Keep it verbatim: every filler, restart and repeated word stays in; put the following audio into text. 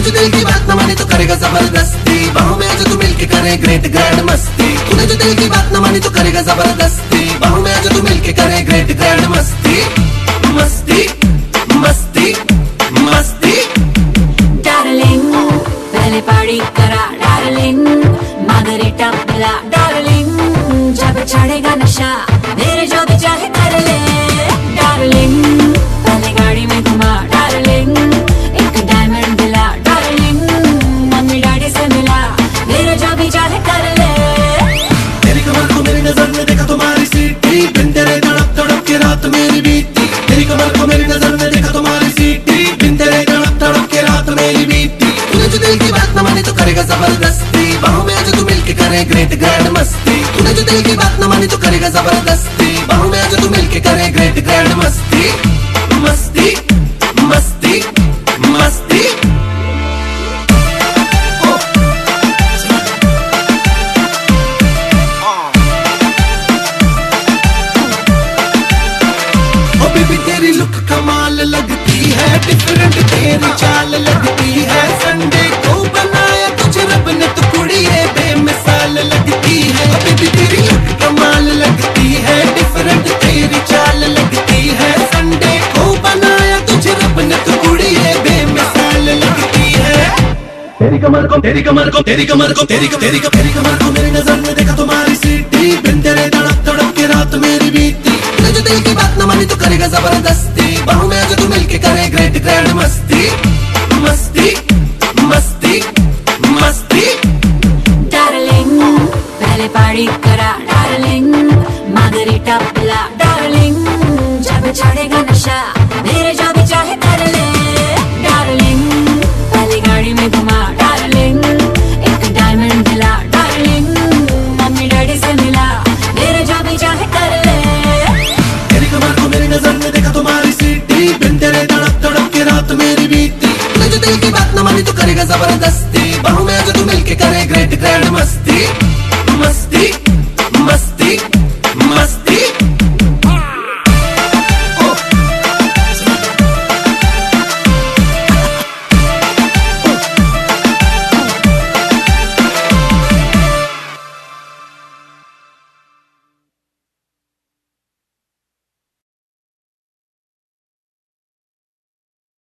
जो दिल की बात न मानी तो करेगा जबरदस्ती, बाहों में जो तू मिलके करे ग्रेट ग्रैंड मस्ती। तूने जो दिल की बात न मानी तो करेगा जबरदस्ती, बाहों में जो तू मिलके करे ग्रेट ग्रैंड मस्ती। मस्ती मस्ती मस्ती। डार्लिंग पहले पार्टी करा डार्लिंग, मार्गरीटा पिला डार्लिंग, जब चढ़ेगा नशा मेरे जो भी चाहे कर ले डार्लिंग। पहले गाड़ी में घुमा डार्लिंग, एक डायमंड दिला डार्लिंग, मम्मी डैडी से मिला मेरे जो भी चाहे कर ले। तेरी कमर को मेरी नजर में देखा तुम्हारी सीटी, बिन तेरे तड़प तड़प के रात मेरी बीती। तेरी कमर को मेरी नजर में देखा तुम्हारी सीटी, बिन तेरे तड़प तड़प के रात मेरी बीती। तूने जो दिल की बात न मानी तो करेगा जबरदस्ती, बाहों में जो तू मिलके करे ग्रेट ग्रैंड मस्ती। तूने जो दिल की बात न मानी तो करेगा जबरदस्ती, बाहों में जो तू मिलके करे ग्रेट ग्रैंड मस्ती। मस्ती मस्ती मस्ती। ओ बेबी तेरी लुक कमाल लगती है, डिफरेंट तेरी चाल लगती है। संडे को बनाया तुझे रब ने तो कुड़िए बेमिसाल लगती है। ओ बेबी तेरी लुक कमाल लगती है, डिफरेंट तेरी चाल लगती है। संडे को बनाया तुझे रब ने तो कुड़िए बेमिसाल लगती है। तेरी कमर को तेरी कमर को तेरी कमर को तेरी तेरी तेरी कमर को मेरी नजर में देखा तुम्हारी सीटी, बिन तेरे तड़प तड़प के रात मेरी बीती। तूने जो दिल की बात न मानी तो करेगा जबरदस्ती, बाहों में जो तू मिलके करे ग्रेट ग्रैंड मस्ती। मस्ती मस्ती मस्ती। डार्लिंग पहले पार्टी करा डार्लिंग, मार्गरीटा पिला डार्लिंग, जब चढ़ेगा नशा मेरे जो भी चाहे कर ले डार्लिंग। पहले गाड़ी में घुमा डार्लिंग, एक डायमंड दिला डार्लिंग, मम्मी डैडी से मिला मेरे जो भी चाहे कर ले। तेरी कमर को मेरी नजर में देखा तुम्हारी सीटी, बिन तेरे तड़प तड़प के रात मेरी बीती। तूने जो दिल की बात न मानी तो करेगा जबरदस्ती, बाहों में जो तू मिलके करे ग्रेट ग्रैंड मस्ती। मस्ती मस्ती।